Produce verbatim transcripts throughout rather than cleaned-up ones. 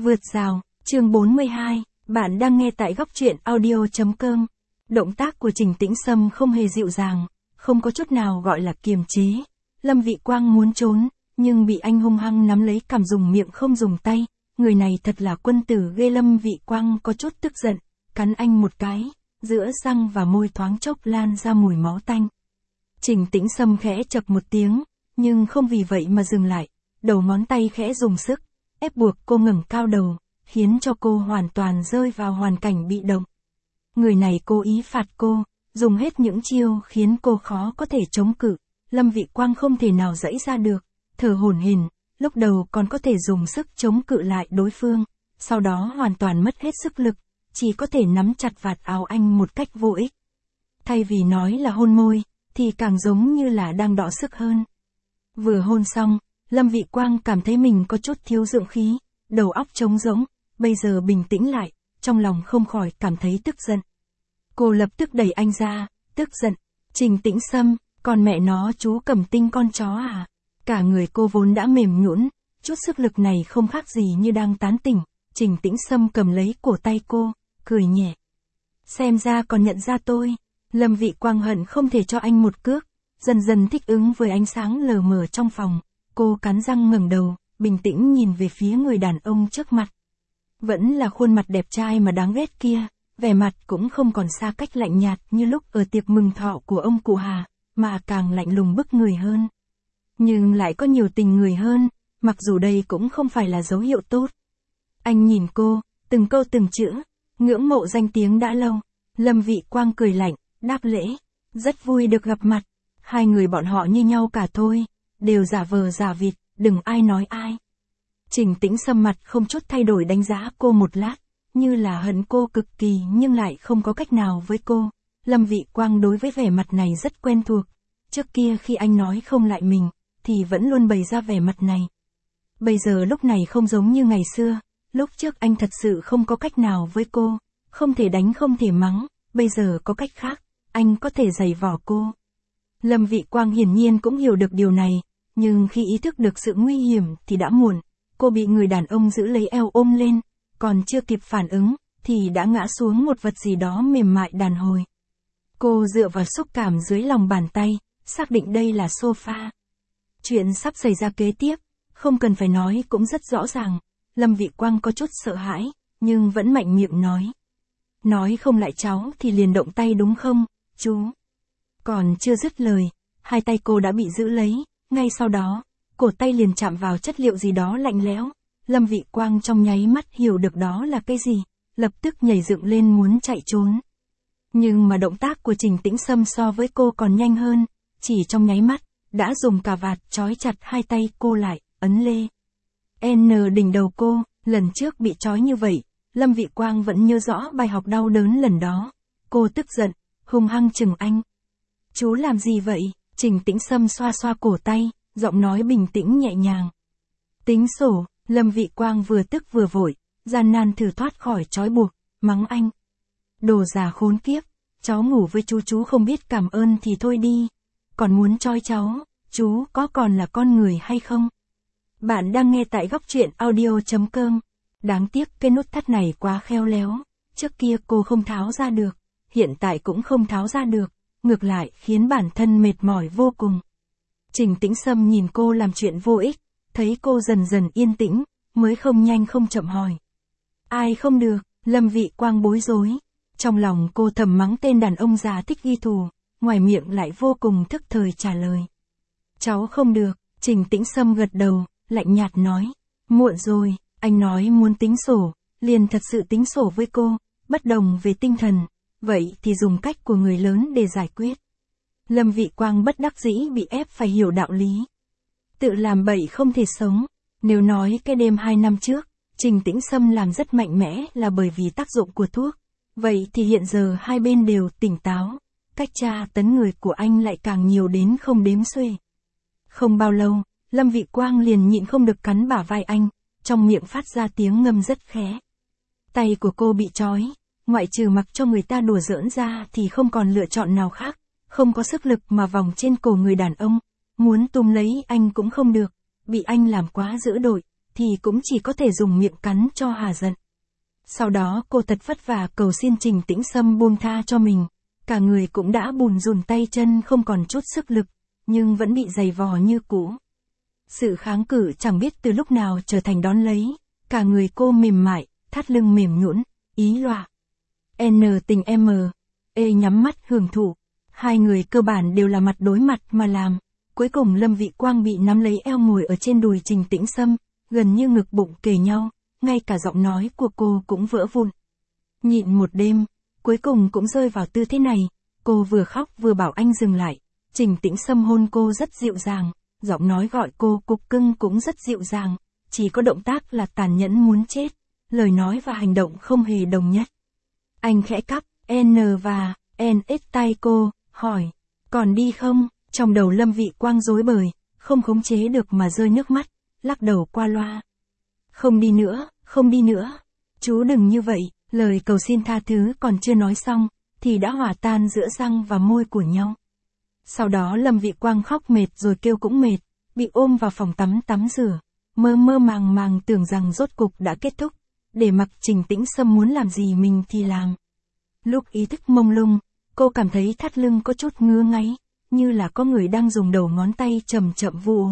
Vượt rào, chương bốn mươi hai, bạn đang nghe tại góc truyện audio.com. Động tác của Trình Tĩnh Sâm không hề dịu dàng, không có chút nào gọi là kiềm chế. Lâm Vị Quang muốn trốn, nhưng bị anh hung hăng nắm lấy cằm dùng miệng không dùng tay. Người này thật là quân tử ghê. Lâm Vị Quang có chút tức giận, cắn anh một cái, giữa răng và môi thoáng chốc lan ra mùi máu tanh. Trình Tĩnh Sâm khẽ chậc một tiếng, nhưng không vì vậy mà dừng lại, đầu ngón tay khẽ dùng sức, ép buộc cô ngẩng cao đầu, khiến cho cô hoàn toàn rơi vào hoàn cảnh bị động. Người này cố ý phạt cô, dùng hết những chiêu khiến cô khó có thể chống cự. Lâm Vị Quang không thể nào giãy ra được, thở hổn hển, lúc đầu còn có thể dùng sức chống cự lại đối phương, sau đó hoàn toàn mất hết sức lực, chỉ có thể nắm chặt vạt áo anh một cách vô ích. Thay vì nói là hôn môi, thì càng giống như là đang đọ sức hơn. Vừa hôn xong, Lâm Vị Quang cảm thấy mình có chút thiếu dưỡng khí, đầu óc trống rỗng, bây giờ bình tĩnh lại, trong lòng không khỏi cảm thấy tức giận. Cô lập tức đẩy anh ra, tức giận, Trình Tĩnh Sâm, còn mẹ nó chú cầm tinh con chó à? Cả người cô vốn đã mềm nhũn, chút sức lực này không khác gì như đang tán tỉnh. Trình Tĩnh Sâm cầm lấy cổ tay cô, cười nhẹ. Xem ra còn nhận ra tôi. Lâm Vị Quang hận không thể cho anh một cước, dần dần thích ứng với ánh sáng lờ mờ trong phòng. Cô cắn răng ngẩng đầu, bình tĩnh nhìn về phía người đàn ông trước mặt. Vẫn là khuôn mặt đẹp trai mà đáng ghét kia, vẻ mặt cũng không còn xa cách lạnh nhạt như lúc ở tiệc mừng thọ của ông cụ Hà, mà càng lạnh lùng bức người hơn. Nhưng lại có nhiều tình người hơn, mặc dù đây cũng không phải là dấu hiệu tốt. Anh nhìn cô, từng câu từng chữ, ngưỡng mộ danh tiếng đã lâu. Lâm Vị Quang cười lạnh, đáp lễ, rất vui được gặp mặt. Hai người bọn họ như nhau cả thôi, đều giả vờ giả vịt, đừng ai nói ai. Trình Tĩnh Sâm mặt không chút thay đổi đánh giá cô một lát, như là hận cô cực kỳ nhưng lại không có cách nào với cô. Lâm Vị Quang đối với vẻ mặt này rất quen thuộc, trước kia khi anh nói không lại mình, thì vẫn luôn bày ra vẻ mặt này. Bây giờ lúc này không giống như ngày xưa, lúc trước anh thật sự không có cách nào với cô, không thể đánh không thể mắng, bây giờ có cách khác, anh có thể giày vò cô. Lâm Vị Quang hiển nhiên cũng hiểu được điều này, nhưng khi ý thức được sự nguy hiểm thì đã muộn, cô bị người đàn ông giữ lấy eo ôm lên, còn chưa kịp phản ứng, thì đã ngã xuống một vật gì đó mềm mại đàn hồi. Cô dựa vào xúc cảm dưới lòng bàn tay, xác định đây là sofa. Chuyện sắp xảy ra kế tiếp, không cần phải nói cũng rất rõ ràng. Lâm Vị Quang có chút sợ hãi, nhưng vẫn mạnh miệng nói. Nói không lại cháu thì liền động tay đúng không, chú? Còn chưa dứt lời, hai tay cô đã bị giữ lấy, ngay sau đó, cổ tay liền chạm vào chất liệu gì đó lạnh lẽo. Lâm Vị Quang trong nháy mắt hiểu được đó là cái gì, lập tức nhảy dựng lên muốn chạy trốn. Nhưng mà động tác của Trình Tĩnh Sâm so với cô còn nhanh hơn, chỉ trong nháy mắt, đã dùng cà vạt trói chặt hai tay cô lại, ấn lê. N đỉnh đầu cô, lần trước bị trói như vậy, Lâm Vị Quang vẫn nhớ rõ bài học đau đớn lần đó. Cô tức giận, hung hăng chừng anh. Chú làm gì vậy? Trình Tĩnh Sâm xoa xoa cổ tay, giọng nói bình tĩnh nhẹ nhàng. Tính sổ. Lâm Vị Quang vừa tức vừa vội, gian nan thử thoát khỏi trói buộc, mắng anh. Đồ già khốn kiếp, cháu ngủ với chú chú không biết cảm ơn thì thôi đi, còn muốn trói cháu, chú có còn là con người hay không? Bạn đang nghe tại góc truyện audio.com. Đáng tiếc cái nút thắt này quá khéo léo, trước kia cô không tháo ra được, hiện tại cũng không tháo ra được, ngược lại khiến bản thân mệt mỏi vô cùng. Trình Tĩnh Sâm nhìn cô làm chuyện vô ích, thấy cô dần dần yên tĩnh, mới không nhanh không chậm hỏi. Ai không được? Lâm Vị Quang bối rối. Trong lòng cô thầm mắng tên đàn ông già thích ghi thù, ngoài miệng lại vô cùng thức thời trả lời. Cháu không được. Trình Tĩnh Sâm gật đầu, lạnh nhạt nói. Muộn rồi, anh nói muốn tính sổ, liền thật sự tính sổ với cô, bất đồng về tinh thần, vậy thì dùng cách của người lớn để giải quyết. Lâm Vị Quang bất đắc dĩ bị ép phải hiểu đạo lý. Tự làm bậy không thể sống. Nếu nói cái đêm hai năm trước, Trình Tĩnh Sâm làm rất mạnh mẽ là bởi vì tác dụng của thuốc, vậy thì hiện giờ hai bên đều tỉnh táo, cách tra tấn người của anh lại càng nhiều đến không đếm xuể. Không bao lâu, Lâm Vị Quang liền nhịn không được cắn bả vai anh, trong miệng phát ra tiếng ngâm rất khẽ. Tay của cô bị trói, ngoại trừ mặc cho người ta đùa giỡn ra thì không còn lựa chọn nào khác, không có sức lực mà vòng trên cổ người đàn ông, muốn túm lấy anh cũng không được, bị anh làm quá dữ đội, thì thì cũng chỉ có thể dùng miệng cắn cho hà giận. Sau đó cô thật vất vả cầu xin Trình Tĩnh Sâm buông tha cho mình, cả người cũng đã bùn rùn tay chân không còn chút sức lực, nhưng vẫn bị giày vò như cũ. Sự kháng cự chẳng biết từ lúc nào trở thành đón lấy, cả người cô mềm mại, thắt lưng mềm nhũn, ý loạ. N tình M, E nhắm mắt hưởng thụ, hai người cơ bản đều là mặt đối mặt mà làm. Cuối cùng Lâm Vị Quang bị nắm lấy eo ngồi ở trên đùi Trình Tĩnh Sâm, gần như ngực bụng kề nhau, ngay cả giọng nói của cô cũng vỡ vụn. Nhịn một đêm, cuối cùng cũng rơi vào tư thế này, cô vừa khóc vừa bảo anh dừng lại. Trình Tĩnh Sâm hôn cô rất dịu dàng, giọng nói gọi cô cục cưng cũng rất dịu dàng, chỉ có động tác là tàn nhẫn muốn chết, lời nói và hành động không hề đồng nhất. Anh khẽ cắp N và N ít tay cô, hỏi, còn đi không? Trong đầu Lâm Vị Quang rối bời, không khống chế được mà rơi nước mắt, lắc đầu qua loa. Không đi nữa, không đi nữa. Chú đừng như vậy, lời cầu xin tha thứ còn chưa nói xong, thì đã hòa tan giữa răng và môi của nhau. Sau đó Lâm Vị Quang khóc mệt rồi kêu cũng mệt, bị ôm vào phòng tắm tắm rửa, mơ mơ màng màng tưởng rằng rốt cục đã kết thúc, để mặc Trình Tĩnh Sâm muốn làm gì mình thì làm. Lúc ý thức mông lung, cô cảm thấy thắt lưng có chút ngứa ngáy, như là có người đang dùng đầu ngón tay chậm chậm vu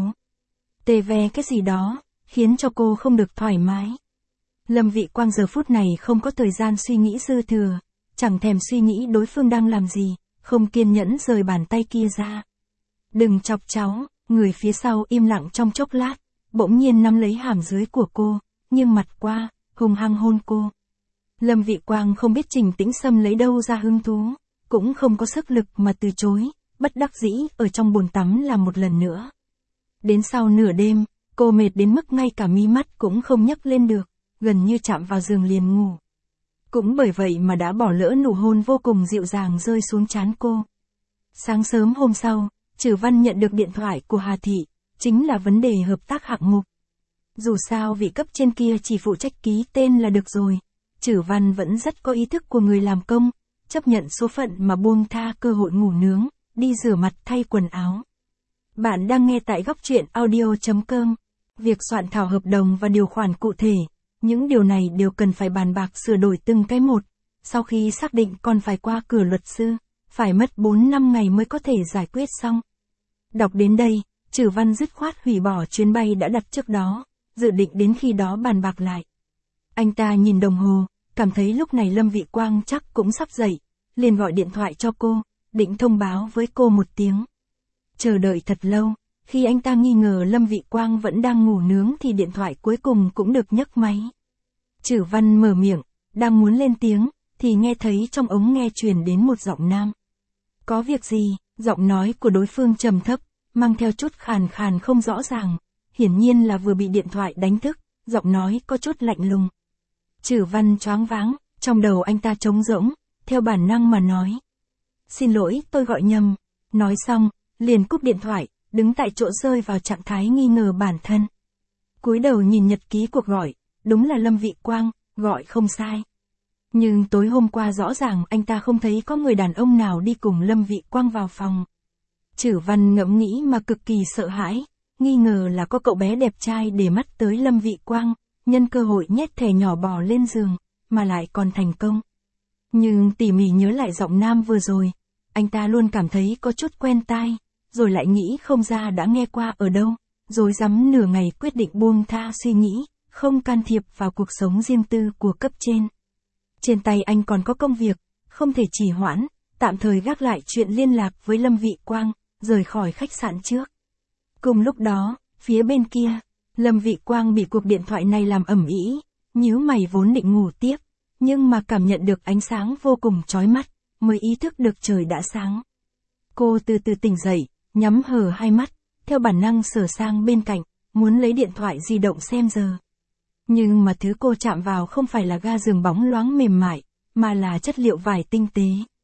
tê ve cái gì đó, khiến cho cô không được thoải mái. Lâm Vị Quang giờ phút này không có thời gian suy nghĩ dư thừa, chẳng thèm suy nghĩ đối phương đang làm gì, không kiên nhẫn rời bàn tay kia ra. Đừng chọc cháu, người phía sau im lặng trong chốc lát, bỗng nhiên nắm lấy hàm dưới của cô, nghiêng mặt qua, hung hăng hôn cô. Lâm Vị Quang không biết Trình Tĩnh Sâm lấy đâu ra hứng thú, cũng không có sức lực mà từ chối, bất đắc dĩ ở trong bồn tắm làm một lần nữa. Đến sau nửa đêm, cô mệt đến mức ngay cả mí mắt cũng không nhấc lên được, gần như chạm vào giường liền ngủ. Cũng bởi vậy mà đã bỏ lỡ nụ hôn vô cùng dịu dàng rơi xuống trán cô. Sáng sớm hôm sau, Trử Văn nhận được điện thoại của Hà Thị, chính là vấn đề hợp tác hạng mục. Dù sao vị cấp trên kia chỉ phụ trách ký tên là được rồi, Trử Văn vẫn rất có ý thức của người làm công, chấp nhận số phận mà buông tha cơ hội ngủ nướng, đi rửa mặt thay quần áo. Bạn đang nghe tại góc truyện audio chấm com. Việc soạn thảo hợp đồng và điều khoản cụ thể, những điều này đều cần phải bàn bạc sửa đổi từng cái một, sau khi xác định còn phải qua cửa luật sư, phải mất bốn năm ngày mới có thể giải quyết xong. Đọc đến đây, Trử Văn dứt khoát hủy bỏ chuyến bay đã đặt trước đó, dự định đến khi đó bàn bạc lại. Anh ta nhìn đồng hồ, cảm thấy lúc này Lâm Vị Quang chắc cũng sắp dậy, liền gọi điện thoại cho cô, định thông báo với cô một tiếng. Chờ đợi thật lâu, khi anh ta nghi ngờ Lâm Vị Quang vẫn đang ngủ nướng thì điện thoại cuối cùng cũng được nhấc máy. Trử Văn mở miệng, đang muốn lên tiếng, thì nghe thấy trong ống nghe truyền đến một giọng nam. Có việc gì? Giọng nói của đối phương trầm thấp, mang theo chút khàn khàn không rõ ràng, hiển nhiên là vừa bị điện thoại đánh thức, giọng nói có chút lạnh lùng. Trử Văn choáng váng, trong đầu anh ta trống rỗng, theo bản năng mà nói. Xin lỗi, tôi gọi nhầm. Nói xong, liền cúp điện thoại, đứng tại chỗ rơi vào trạng thái nghi ngờ bản thân. Cúi đầu nhìn nhật ký cuộc gọi, đúng là Lâm Vị Quang, gọi không sai. Nhưng tối hôm qua rõ ràng anh ta không thấy có người đàn ông nào đi cùng Lâm Vị Quang vào phòng. Trử Văn ngẫm nghĩ mà cực kỳ sợ hãi, nghi ngờ là có cậu bé đẹp trai để mắt tới Lâm Vị Quang, nhân cơ hội nhét thẻ nhỏ bò lên giường, mà lại còn thành công. Nhưng tỉ mỉ nhớ lại giọng nam vừa rồi, anh ta luôn cảm thấy có chút quen tai, rồi lại nghĩ không ra đã nghe qua ở đâu, rồi rắm nửa ngày quyết định buông tha suy nghĩ, không can thiệp vào cuộc sống riêng tư của cấp trên. Trên tay anh còn có công việc, không thể trì hoãn, tạm thời gác lại chuyện liên lạc với Lâm Vị Quang, rời khỏi khách sạn trước. Cùng lúc đó, phía bên kia, Lâm Vị Quang bị cuộc điện thoại này làm ầm ĩ, nhíu mày vốn định ngủ tiếp, nhưng mà cảm nhận được ánh sáng vô cùng chói mắt, mới ý thức được trời đã sáng. Cô từ từ tỉnh dậy, nhắm hờ hai mắt, theo bản năng sờ sang bên cạnh, muốn lấy điện thoại di động xem giờ. Nhưng mà thứ cô chạm vào không phải là ga giường bóng loáng mềm mại, mà là chất liệu vải tinh tế.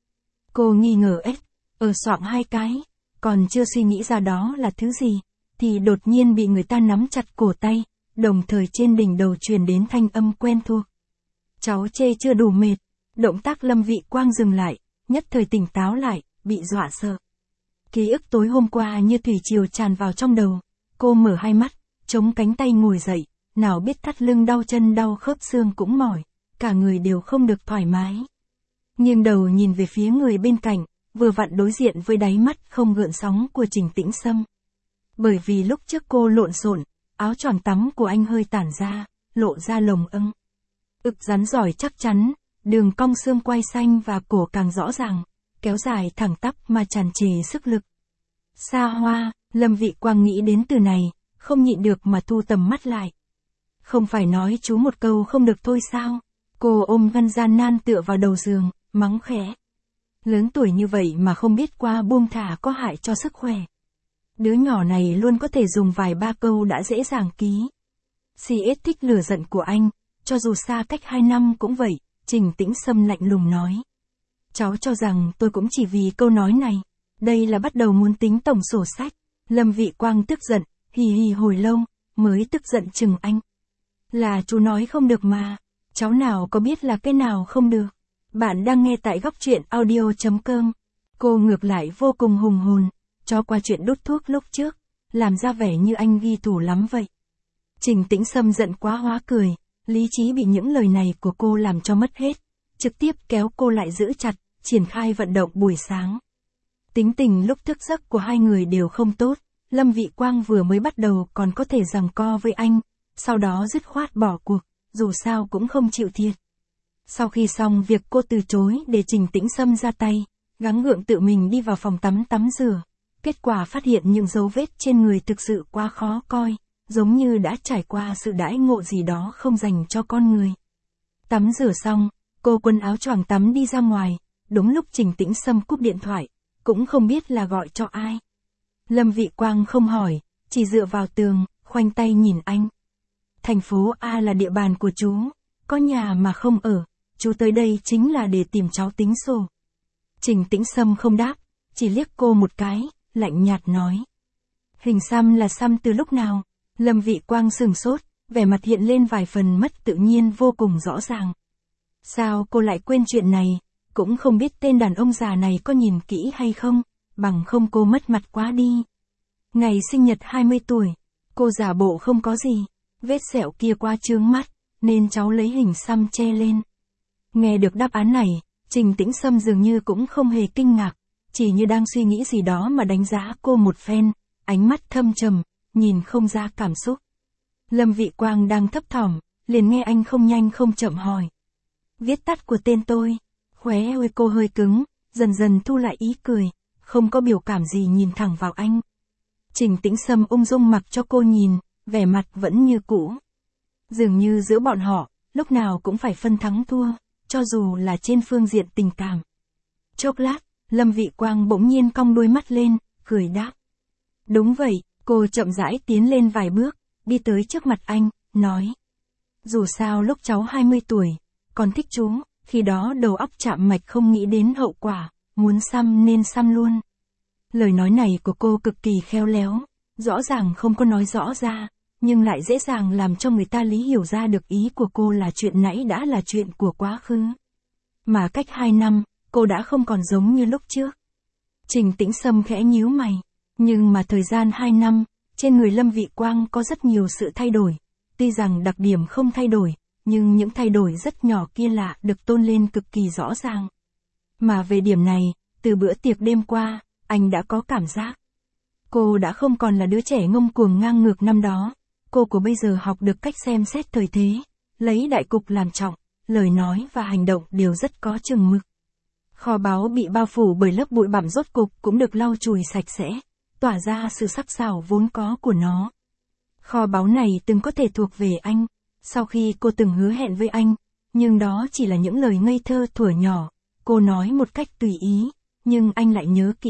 Cô nghi ngờ ếch, ở soạng hai cái, còn chưa suy nghĩ ra đó là thứ gì, thì đột nhiên bị người ta nắm chặt cổ tay, đồng thời trên đỉnh đầu truyền đến thanh âm quen thuộc. Cháu chê chưa đủ mệt, động tác Lâm Vị Quang dừng lại, nhất thời tỉnh táo lại, bị dọa sợ. Ký ức tối hôm qua như thủy triều tràn vào trong đầu, cô mở hai mắt, chống cánh tay ngồi dậy, nào biết thắt lưng đau chân đau khớp xương cũng mỏi, cả người đều không được thoải mái. Nghiêng đầu nhìn về phía người bên cạnh, vừa vặn đối diện với đáy mắt không gợn sóng của Trình Tĩnh Sâm. Bởi vì lúc trước cô lộn xộn, áo choàng tắm của anh hơi tản ra, lộ ra lồng ưng. Ực rắn giỏi chắc chắn, đường cong xương quai xanh và cổ càng rõ ràng, kéo dài thẳng tắp mà tràn trề sức lực. Xa hoa, Lâm Vị Quang nghĩ đến từ này, không nhịn được mà thu tầm mắt lại. Không phải nói chú một câu không được thôi sao? Cô ôm Ngân gian nan tựa vào đầu giường, mắng khẽ. Lớn tuổi như vậy mà không biết qua buông thả có hại cho sức khỏe. Đứa nhỏ này luôn có thể dùng vài ba câu đã dễ dàng ký. xê ét thích lửa giận của anh, cho dù xa cách hai năm cũng vậy, Trình Tĩnh Sâm lạnh lùng nói. Cháu cho rằng tôi cũng chỉ vì câu nói này, đây là bắt đầu muốn tính tổng sổ sách. Lâm Vị Quang tức giận, hì hì hồi lâu, mới tức giận chừng anh. Là chú nói không được mà, cháu nào có biết là cái nào không được. Bạn đang nghe tại góc truyện audio chấm com. Cô ngược lại vô cùng hùng hồn, cho qua chuyện đút thuốc lúc trước, làm ra vẻ như anh ghi thủ lắm vậy. Trình Tĩnh Sâm giận quá hóa cười, lý trí bị những lời này của cô làm cho mất hết, trực tiếp kéo cô lại giữ chặt, triển khai vận động buổi sáng. Tính tình lúc thức giấc của hai người đều không tốt, Lâm Vị Quang vừa mới bắt đầu còn có thể giằng co với anh, sau đó dứt khoát bỏ cuộc, dù sao cũng không chịu thiệt. Sau khi xong việc cô từ chối để Trình Tĩnh Sâm ra tay, gắng gượng tự mình đi vào phòng tắm tắm rửa, kết quả phát hiện những dấu vết trên người thực sự quá khó coi, giống như đã trải qua sự đãi ngộ gì đó không dành cho con người. Tắm rửa xong, cô quần áo choàng tắm đi ra ngoài, đúng lúc Trình Tĩnh Sâm cúp điện thoại, cũng không biết là gọi cho ai. Lâm Vị Quang không hỏi, chỉ dựa vào tường, khoanh tay nhìn anh. Thành phố A là địa bàn của chú, có nhà mà không ở, chú tới đây chính là để tìm cháu tính sổ. Trình Tĩnh Sâm không đáp, chỉ liếc cô một cái, lạnh nhạt nói. Hình xăm là xăm từ lúc nào? Lâm Vị Quang sừng sốt, vẻ mặt hiện lên vài phần mất tự nhiên vô cùng rõ ràng. Sao cô lại quên chuyện này, cũng không biết tên đàn ông già này có nhìn kỹ hay không, bằng không cô mất mặt quá đi. Ngày sinh nhật hai mươi tuổi, cô giả bộ không có gì, vết sẹo kia qua chướng mắt, nên cháu lấy hình xăm che lên. Nghe được đáp án này, Trình Tĩnh Sâm dường như cũng không hề kinh ngạc, chỉ như đang suy nghĩ gì đó mà đánh giá cô một phen, ánh mắt thâm trầm, nhìn không ra cảm xúc. Lâm Vị Quang đang thấp thỏm, liền nghe anh không nhanh không chậm hỏi. Viết tắt của tên tôi. Khóe môi cô hơi cứng, dần dần thu lại ý cười, không có biểu cảm gì nhìn thẳng vào anh. Trình Tĩnh Sâm ung dung mặc cho cô nhìn, vẻ mặt vẫn như cũ. Dường như giữa bọn họ, lúc nào cũng phải phân thắng thua, cho dù là trên phương diện tình cảm. Chốc lát, Lâm Vị Quang bỗng nhiên cong đuôi mắt lên, cười đáp. Đúng vậy, cô chậm rãi tiến lên vài bước, đi tới trước mặt anh, nói. Dù sao lúc cháu hai mươi tuổi, còn thích chú, khi đó đầu óc chạm mạch không nghĩ đến hậu quả, muốn xăm nên xăm luôn. Lời nói này của cô cực kỳ khéo léo, rõ ràng không có nói rõ ra, nhưng lại dễ dàng làm cho người ta lý hiểu ra được ý của cô là chuyện nãy đã là chuyện của quá khứ. Mà cách hai năm, cô đã không còn giống như lúc trước. Trình Tĩnh Sâm khẽ nhíu mày, nhưng mà thời gian hai năm, trên người Lâm Vị Quang có rất nhiều sự thay đổi, tuy rằng đặc điểm không thay đổi, nhưng những thay đổi rất nhỏ kia lạ được tôn lên cực kỳ rõ ràng. Mà về điểm này, từ bữa tiệc đêm qua, anh đã có cảm giác. Cô đã không còn là đứa trẻ ngông cuồng ngang ngược năm đó, cô của bây giờ học được cách xem xét thời thế, lấy đại cục làm trọng, lời nói và hành động đều rất có chừng mực. Kho báu bị bao phủ bởi lớp bụi bặm rốt cục cũng được lau chùi sạch sẽ, tỏa ra sự sắc sảo vốn có của nó. Kho báu này từng có thể thuộc về anh, sau khi cô từng hứa hẹn với anh, nhưng đó chỉ là những lời ngây thơ thuở nhỏ, cô nói một cách tùy ý, nhưng anh lại nhớ kỹ.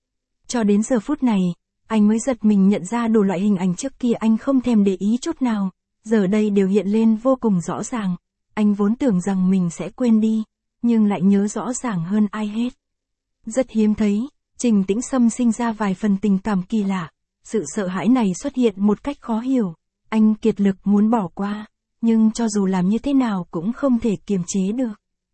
Cho đến giờ phút này, anh mới giật mình nhận ra đủ loại hình ảnh trước kia anh không thèm để ý chút nào, giờ đây đều hiện lên vô cùng rõ ràng. Anh vốn tưởng rằng mình sẽ quên đi, nhưng lại nhớ rõ ràng hơn ai hết. Rất hiếm thấy, Trình Tĩnh Sâm sinh ra vài phần tình cảm kỳ lạ, sự sợ hãi này xuất hiện một cách khó hiểu, anh kiệt lực muốn bỏ qua, nhưng cho dù làm như thế nào cũng không thể kiềm chế được.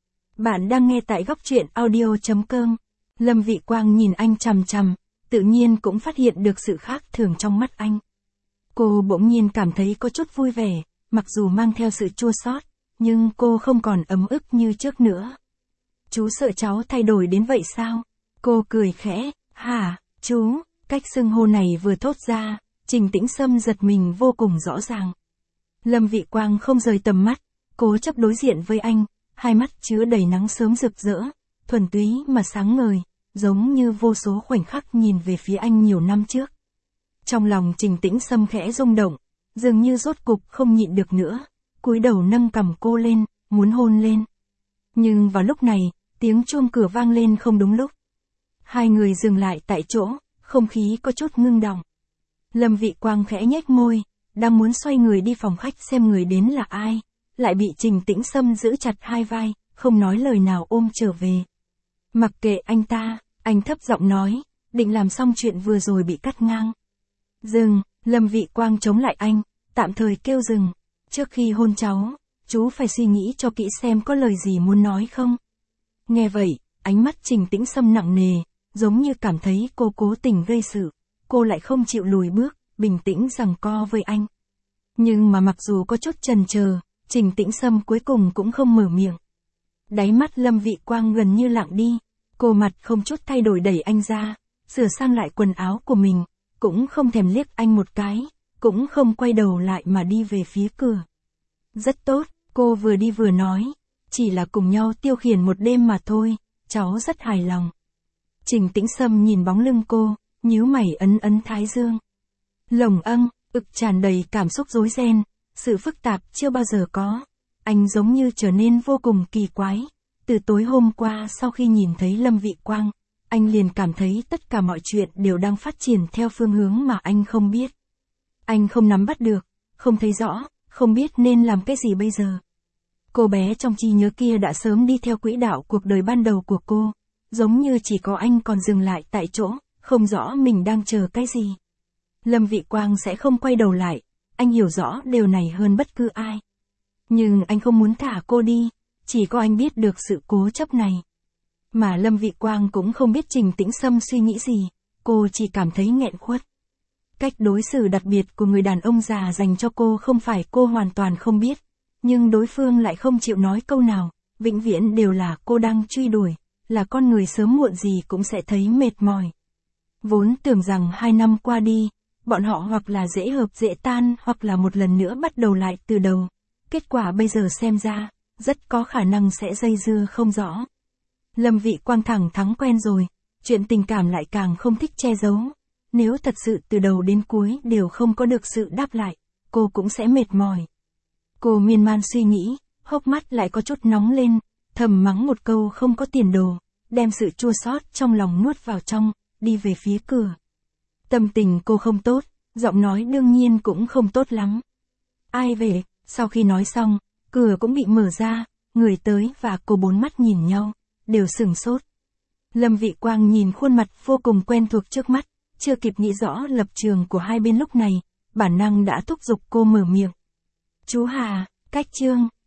Bạn đang nghe tại góc truyện audio chấm com. Lâm Vị Quang nhìn anh chằm chằm, tự nhiên cũng phát hiện được sự khác thường trong mắt anh. Cô bỗng nhiên cảm thấy có chút vui vẻ, mặc dù mang theo sự chua xót, nhưng cô không còn ấm ức như trước nữa. Chú sợ cháu thay đổi đến vậy sao? Cô cười khẽ, hả, chú, cách xưng hô này vừa thốt ra, Trình Tĩnh Sâm giật mình vô cùng rõ ràng. Lâm Vị Quang không rời tầm mắt, cố chấp đối diện với anh, hai mắt chứa đầy nắng sớm rực rỡ, thuần túy mà sáng ngời, giống như vô số khoảnh khắc nhìn về phía anh nhiều năm trước. Trong lòng Trình Tĩnh Sâm khẽ rung động, dường như rốt cục không nhịn được nữa, cúi đầu nâng cằm cô lên, muốn hôn lên. Nhưng vào lúc này, tiếng chuông cửa vang lên không đúng lúc. Hai người dừng lại tại chỗ, không khí có chút ngưng đọng. Lâm Vị Quang khẽ nhếch môi, đang muốn xoay người đi phòng khách xem người đến là ai, lại bị Trình Tĩnh Sâm giữ chặt hai vai, không nói lời nào ôm trở về. Mặc kệ anh ta, anh thấp giọng nói, định làm xong chuyện vừa rồi bị cắt ngang. Dừng, Lâm Vị Quang chống lại anh, tạm thời kêu dừng. Trước khi hôn cháu, chú phải suy nghĩ cho kỹ xem có lời gì muốn nói không. Nghe vậy, ánh mắt Trình Tĩnh Sâm nặng nề, giống như cảm thấy cô cố tình gây sự. Cô lại không chịu lùi bước, bình tĩnh giằng co với anh. Nhưng mà mặc dù có chút chần chờ, Trình Tĩnh Sâm cuối cùng cũng không mở miệng. Đáy mắt Lâm Vị Quang gần như lặng đi, cô mặt không chút thay đổi đẩy anh ra, sửa sang lại quần áo của mình, cũng không thèm liếc anh một cái, cũng không quay đầu lại mà đi về phía cửa. Rất tốt, cô vừa đi vừa nói, chỉ là cùng nhau tiêu khiển một đêm mà thôi, cháu rất hài lòng. Trình Tĩnh Sâm nhìn bóng lưng cô, nhíu mày ấn ấn thái dương. Lồng âng, ực tràn đầy cảm xúc rối ren, sự phức tạp chưa bao giờ có. Anh giống như trở nên vô cùng kỳ quái. Từ tối hôm qua sau khi nhìn thấy Lâm Vị Quang, anh liền cảm thấy tất cả mọi chuyện đều đang phát triển theo phương hướng mà anh không biết. Anh không nắm bắt được, không thấy rõ, không biết nên làm cái gì bây giờ. Cô bé trong trí nhớ kia đã sớm đi theo quỹ đạo cuộc đời ban đầu của cô, giống như chỉ có anh còn dừng lại tại chỗ, không rõ mình đang chờ cái gì. Lâm Vị Quang sẽ không quay đầu lại, anh hiểu rõ điều này hơn bất cứ ai. Nhưng anh không muốn thả cô đi, chỉ có anh biết được sự cố chấp này. Mà Lâm Vị Quang cũng không biết Trình Tĩnh Sâm suy nghĩ gì, cô chỉ cảm thấy nghẹn khuất. Cách đối xử đặc biệt của người đàn ông già dành cho cô không phải cô hoàn toàn không biết, nhưng đối phương lại không chịu nói câu nào, vĩnh viễn đều là cô đang truy đuổi, là con người sớm muộn gì cũng sẽ thấy mệt mỏi. Vốn tưởng rằng hai năm qua đi, bọn họ hoặc là dễ hợp dễ tan hoặc là một lần nữa bắt đầu lại từ đầu. Kết quả bây giờ xem ra, rất có khả năng sẽ dây dưa không rõ. Lâm Vị Quang thẳng thắn quen rồi, chuyện tình cảm lại càng không thích che giấu. Nếu thật sự từ đầu đến cuối đều không có được sự đáp lại, cô cũng sẽ mệt mỏi. Cô miên man suy nghĩ, hốc mắt lại có chút nóng lên, thầm mắng một câu không có tiền đồ, đem sự chua xót trong lòng nuốt vào trong, đi về phía cửa. Tâm tình cô không tốt, giọng nói đương nhiên cũng không tốt lắm. Ai về? Sau khi nói xong, cửa cũng bị mở ra, người tới và cô bốn mắt nhìn nhau, đều sửng sốt. Lâm Vị Quang nhìn khuôn mặt vô cùng quen thuộc trước mắt, chưa kịp nghĩ rõ lập trường của hai bên lúc này, bản năng đã thúc giục cô mở miệng. Chú Hà, cách chương,